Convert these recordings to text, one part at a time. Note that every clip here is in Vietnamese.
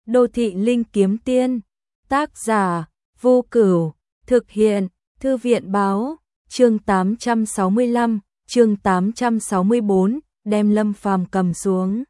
Đô thị linh kiếm tiên, tác giả Vô Cửu, thực hiện Thư viện báo, chương 865, chương 864, đem Lâm Phàm cầm xuống.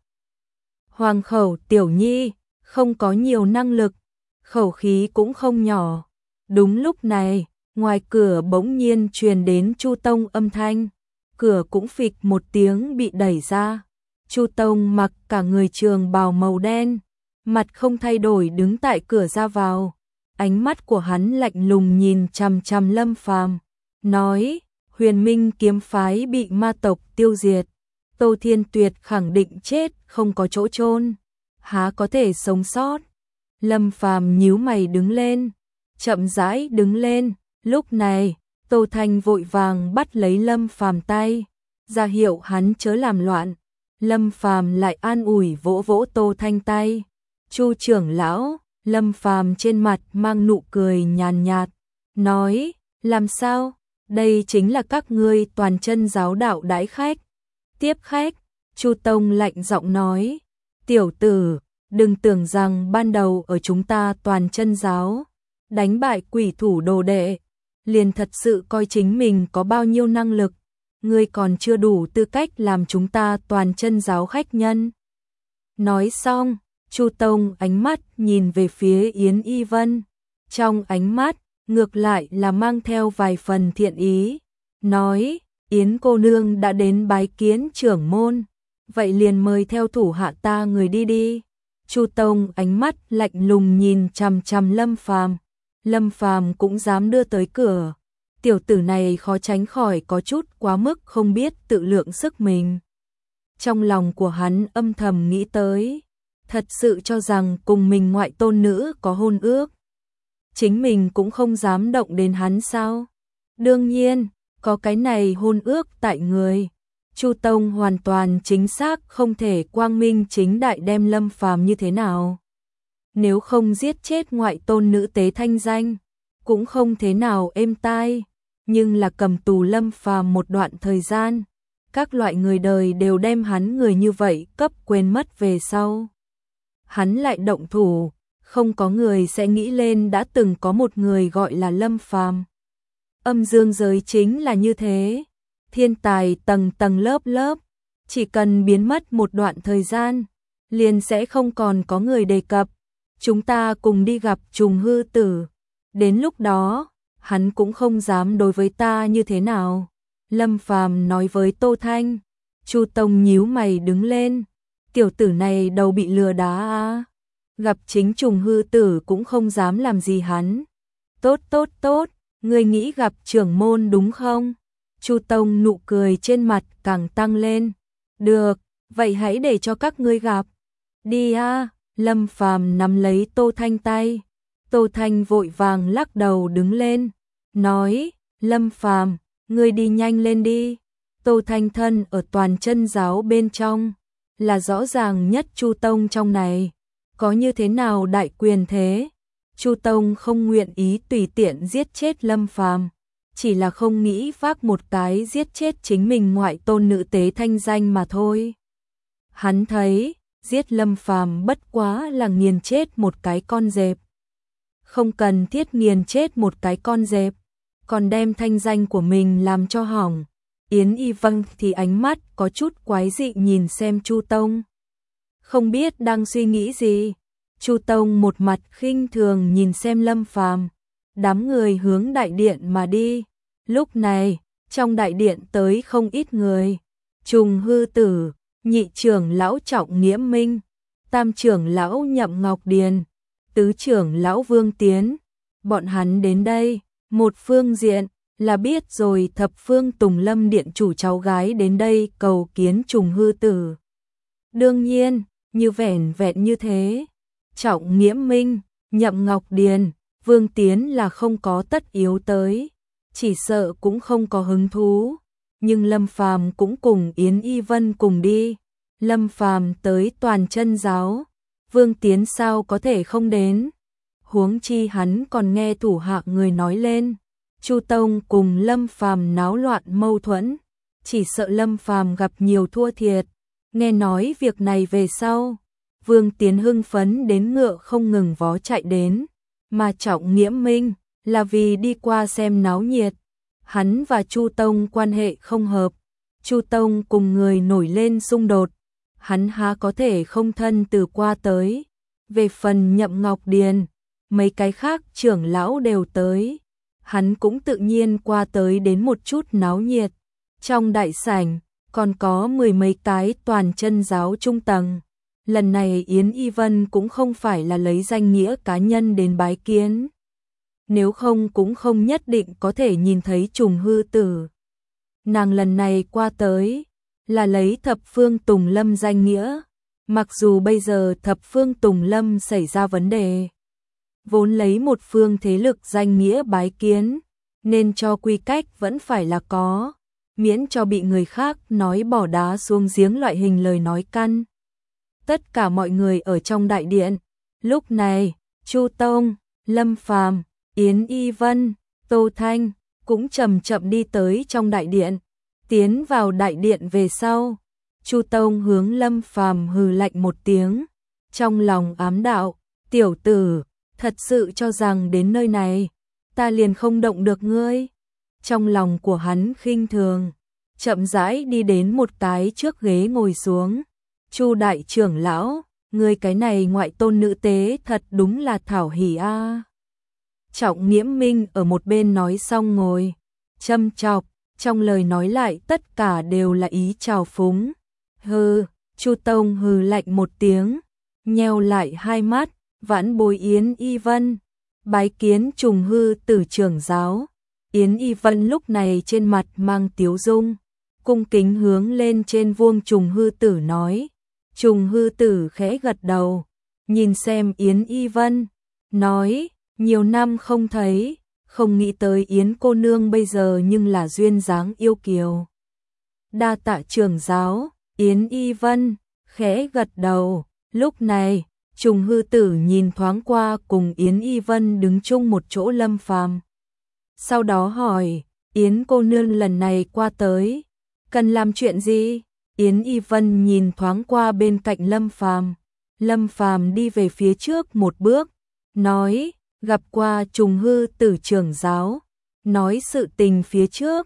Hoàng khẩu tiểu nhi, không có nhiều năng lực, khẩu khí cũng không nhỏ. Đúng lúc này, ngoài cửa bỗng nhiên truyền đến Chu Tông âm thanh, cửa cũng phịch một tiếng bị đẩy ra. Chu Tông mặc cả người trường bào màu đen, mặt không thay đổi đứng tại cửa ra vào. Ánh mắt của hắn lạnh lùng nhìn chằm chằm Lâm Phàm, nói: Huyền Minh kiếm phái bị ma tộc tiêu diệt, Tô Thiên Tuyệt khẳng định chết không có chỗ chôn, há có thể sống sót. Lâm Phàm nhíu mày đứng lên, chậm rãi đứng lên. Lúc này, Tô Thanh vội vàng bắt lấy Lâm Phàm tay, ra hiệu hắn chớ làm loạn. Lâm Phàm lại an ủi vỗ vỗ Tô Thanh tay. Chu trưởng lão, Lâm Phàm trên mặt mang nụ cười nhàn nhạt, nói: làm sao? Đây chính là các ngươi toàn chân giáo đạo đãi khách. Tiếp khách, Chu Tông lạnh giọng nói: tiểu tử, đừng tưởng rằng ban đầu ở chúng ta toàn chân giáo đánh bại quỷ thủ đồ đệ, liền thật sự coi chính mình có bao nhiêu năng lực. Ngươi còn chưa đủ tư cách làm chúng ta toàn chân giáo khách nhân. Nói xong, Chu Tông ánh mắt nhìn về phía Yến Y Vân, trong ánh mắt ngược lại là mang theo vài phần thiện ý, nói: Yến cô nương đã đến bái kiến trưởng môn, vậy liền mời theo thủ hạ ta người đi đi. Chu Tông ánh mắt lạnh lùng nhìn chằm chằm Lâm Phàm. Lâm Phàm cũng dám đưa tới cửa, tiểu tử này khó tránh khỏi có chút quá mức không biết tự lượng sức mình. Trong lòng của hắn âm thầm nghĩ tới, thật sự cho rằng cùng mình ngoại tôn nữ có hôn ước, chính mình cũng không dám động đến hắn sao? Đương nhiên, có cái này hôn ước tại người, Chu Tông hoàn toàn chính xác không thể quang minh chính đại đem Lâm Phàm như thế nào. Nếu không giết chết ngoại tôn nữ tế thanh danh, cũng không thế nào êm tai, nhưng là cầm tù Lâm Phàm một đoạn thời gian, các loại người đời đều đem hắn người như vậy cấp quên mất về sau. Hắn lại động thủ, không có người sẽ nghĩ lên đã từng có một người gọi là Lâm Phàm. Âm dương giới chính là như thế, thiên tài tầng tầng lớp lớp, chỉ cần biến mất một đoạn thời gian, liền sẽ không còn có người đề cập. Chúng ta cùng đi gặp Trùng Hư Tử, đến lúc đó, hắn cũng không dám đối với ta như thế nào. Lâm Phàm nói với Tô Thanh. Chu Tông nhíu mày đứng lên, tiểu tử này đầu bị lừa đá à? Gặp chính Trùng Hư Tử cũng không dám làm gì hắn. Tốt tốt tốt, ngươi nghĩ gặp trưởng môn đúng không? Chu Tông nụ cười trên mặt càng tăng lên. Được, vậy hãy để cho các ngươi gặp. Đi à? Lâm Phàm nắm lấy Tô Thanh tay. Tô Thanh vội vàng lắc đầu đứng lên, nói: Lâm Phàm, ngươi đi nhanh lên đi. Tô Thanh thân ở toàn chân giáo bên trong, là rõ ràng nhất Chu Tông trong này, có như thế nào đại quyền thế. Chu Tông không nguyện ý tùy tiện giết chết Lâm Phàm, chỉ là không nghĩ vác một cái giết chết chính mình ngoại tôn nữ tế thanh danh mà thôi. Hắn thấy giết Lâm Phàm bất quá là nghiền chết một cái con dẹp. Không cần thiết nghiền chết một cái con dẹp, còn đem thanh danh của mình làm cho hỏng. Yến Y Vân thì ánh mắt có chút quái dị nhìn xem Chu Tông, không biết đang suy nghĩ gì. Chu Tông một mặt khinh thường nhìn xem Lâm Phàm, đám người hướng đại điện mà đi. Lúc này, trong đại điện tới không ít người. Trùng Hư Tử, nhị trưởng lão Trọng Nghĩa Minh, tam trưởng lão Nhậm Ngọc Điền, tứ trưởng lão Vương Tiến. Bọn hắn đến đây, một phương diện là biết rồi thập phương Tùng Lâm điện chủ cháu gái đến đây cầu kiến Trùng Hư Tử. Đương nhiên, như vẻn vẹn như thế, Trọng Nghĩa Minh, Nhậm Ngọc Điền, Vương Tiến là không có tất yếu tới, chỉ sợ cũng không có hứng thú. Nhưng Lâm Phàm cũng cùng Yến Y Vân cùng đi. Lâm Phàm tới toàn chân giáo, Vương Tiến sao có thể không đến? Huống chi hắn còn nghe thủ hạ người nói lên, Chu Tông cùng Lâm Phàm náo loạn mâu thuẫn, chỉ sợ Lâm Phàm gặp nhiều thua thiệt. Nghe nói việc này về sau, Vương Tiến hưng phấn đến ngựa không ngừng vó chạy đến, mà Trọng Nghiễm Minh là vì đi qua xem náo nhiệt. Hắn và Chu Tông quan hệ không hợp, Chu Tông cùng người nổi lên xung đột, hắn há có thể không thân từ qua tới. Về phần Nhậm Ngọc Điền, mấy cái khác trưởng lão đều tới, hắn cũng tự nhiên qua tới đến một chút náo nhiệt. Trong đại sảnh còn có mười mấy cái toàn chân giáo trung tầng. Lần này Yến Y Vân cũng không phải là lấy danh nghĩa cá nhân đến bái kiến. Nếu không cũng không nhất định có thể nhìn thấy Trùng Hư Tử. Nàng lần này qua tới là lấy Thập Phương Tùng Lâm danh nghĩa. Mặc dù bây giờ Thập Phương Tùng Lâm xảy ra vấn đề, vốn lấy một phương thế lực danh nghĩa bái kiến, nên cho quy cách vẫn phải là có, miễn cho bị người khác nói bỏ đá xuống giếng loại hình lời nói căn. Tất cả mọi người ở trong đại điện, lúc này, Chu Tông, Lâm Phàm, Yến Y Vân, Tô Thanh cũng chậm chậm đi tới trong đại điện. Tiến vào đại điện về sau, Chu Tông hướng Lâm Phàm hừ lạnh một tiếng, trong lòng ám đạo, tiểu tử, thật sự cho rằng đến nơi này, ta liền không động được ngươi. Trong lòng của hắn khinh thường, chậm rãi đi đến một cái trước ghế ngồi xuống. Chu đại trưởng lão, ngươi cái này ngoại tôn nữ tế thật đúng là thảo hỉ a. Trọng Nghiễm Minh ở một bên nói xong ngồi, châm chọc, trong lời nói lại tất cả đều là ý trào phúng. Hừ, Chu Tông hừ lạnh một tiếng, nheo lại hai mắt, vãn bối Yến Y Vân, bái kiến Trùng Hư Tử trưởng giáo. Yến Y Vân lúc này trên mặt mang tiếu dung, cung kính hướng lên trên vuông Trùng Hư Tử nói. Trùng Hư Tử khẽ gật đầu, nhìn xem Yến Y Vân, nói, nhiều năm không thấy, không nghĩ tới Yến cô nương bây giờ nhưng là duyên dáng yêu kiều. Đa tạ trưởng giáo. Yến Y Vân khẽ gật đầu, lúc này, Trùng Hư Tử nhìn thoáng qua cùng Yến Y Vân đứng chung một chỗ Lâm Phàm. Sau đó hỏi, Yến cô nương lần này qua tới, cần làm chuyện gì? Yến Y Vân nhìn thoáng qua bên cạnh Lâm Phàm. Lâm Phàm đi về phía trước một bước, nói, gặp qua Trùng Hư Tử trưởng giáo, nói sự tình phía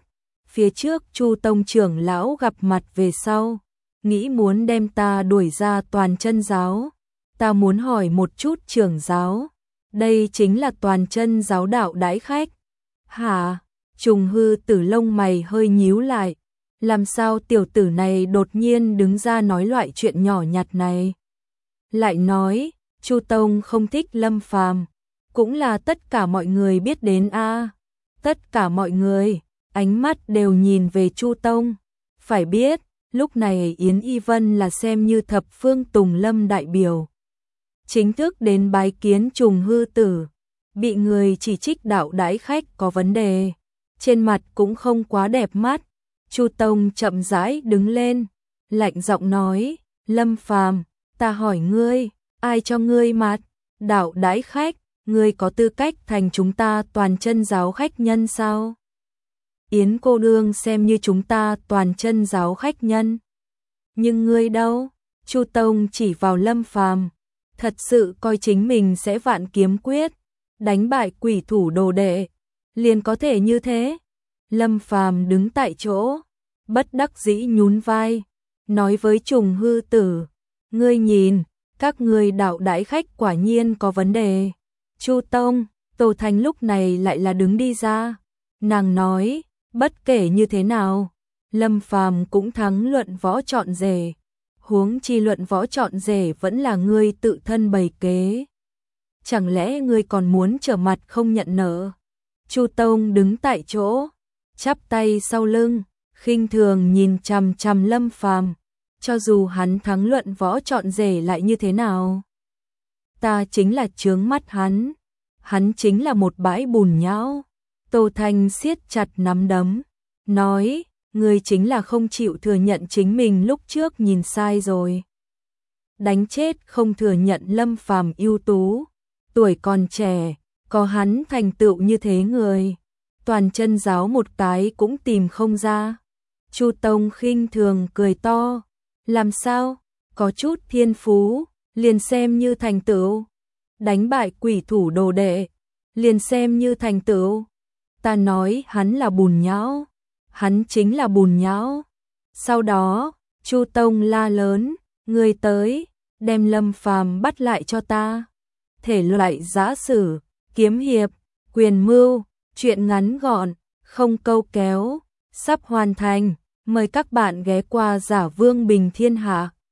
trước Chu Tông trưởng lão gặp mặt về sau, nghĩ muốn đem ta đuổi ra toàn chân giáo. Ta muốn hỏi một chút trưởng giáo, đây chính là toàn chân giáo đạo đãi khách. Hả? Trùng Hư Tử lông mày hơi nhíu lại, làm sao tiểu tử này đột nhiên đứng ra nói loại chuyện nhỏ nhặt này? Lại nói, Chu Tông không thích Lâm Phàm, cũng là tất cả mọi người biết đến a. Tất cả mọi người, ánh mắt đều nhìn về Chu Tông. Phải biết, lúc này Yến Y Vân là xem như Thập Phương Tùng Lâm đại biểu, chính thức đến bái kiến Trùng Hư Tử, bị người chỉ trích đạo đãi khách có vấn đề, trên mặt cũng không quá đẹp mắt. Chu Tông chậm rãi đứng lên, lạnh giọng nói, Lâm Phàm, ta hỏi ngươi, ai cho ngươi mặt? Đạo đãi khách, ngươi có tư cách thành chúng ta toàn chân giáo khách nhân sao? Yến cô nương xem như chúng ta toàn chân giáo khách nhân. Nhưng ngươi đâu? Chu Tông chỉ vào Lâm Phàm, thật sự coi chính mình sẽ vạn kiếm quyết, đánh bại quỷ thủ đồ đệ, liền có thể như thế. Lâm Phàm đứng tại chỗ, bất đắc dĩ nhún vai, nói với Trùng Hư Tử, ngươi nhìn, các ngươi đạo đãi khách quả nhiên có vấn đề. Chu Tông, Tô Thanh lúc này lại là đứng đi ra, nàng nói, bất kể như thế nào, Lâm Phàm cũng thắng luận võ chọn rể, huống chi luận võ chọn rể vẫn là ngươi tự thân bày kế. Chẳng lẽ ngươi còn muốn trở mặt không nhận nợ? Chu Tông đứng tại chỗ, chắp tay sau lưng, khinh thường nhìn chằm chằm Lâm Phàm, cho dù hắn thắng luận võ chọn rể lại như thế nào? Ta chính là chướng mắt hắn chính là một bãi bùn nhão. Tô Thanh siết chặt nắm đấm, nói, ngươi chính là không chịu thừa nhận chính mình lúc trước nhìn sai rồi. Đánh chết không thừa nhận Lâm Phàm ưu tú, tuổi còn trẻ, có hắn thành tựu như thế người, toàn chân giáo một cái cũng tìm không ra. Chu Tông khinh thường cười to, làm sao, có chút thiên phú, liền xem như thành tựu. Đánh bại quỷ thủ đồ đệ, liền xem như thành tựu. Ta nói hắn là bùn nhão, hắn chính là bùn nhão. Sau đó, Chu Tông la lớn, người tới, đem Lâm Phàm bắt lại cho ta. Thể loại giã sử, kiếm hiệp, quyền mưu, truyện ngắn gọn, không câu kéo, sắp hoàn thành. Mời các bạn ghé qua Giả Vương Bình Thiên Hạ.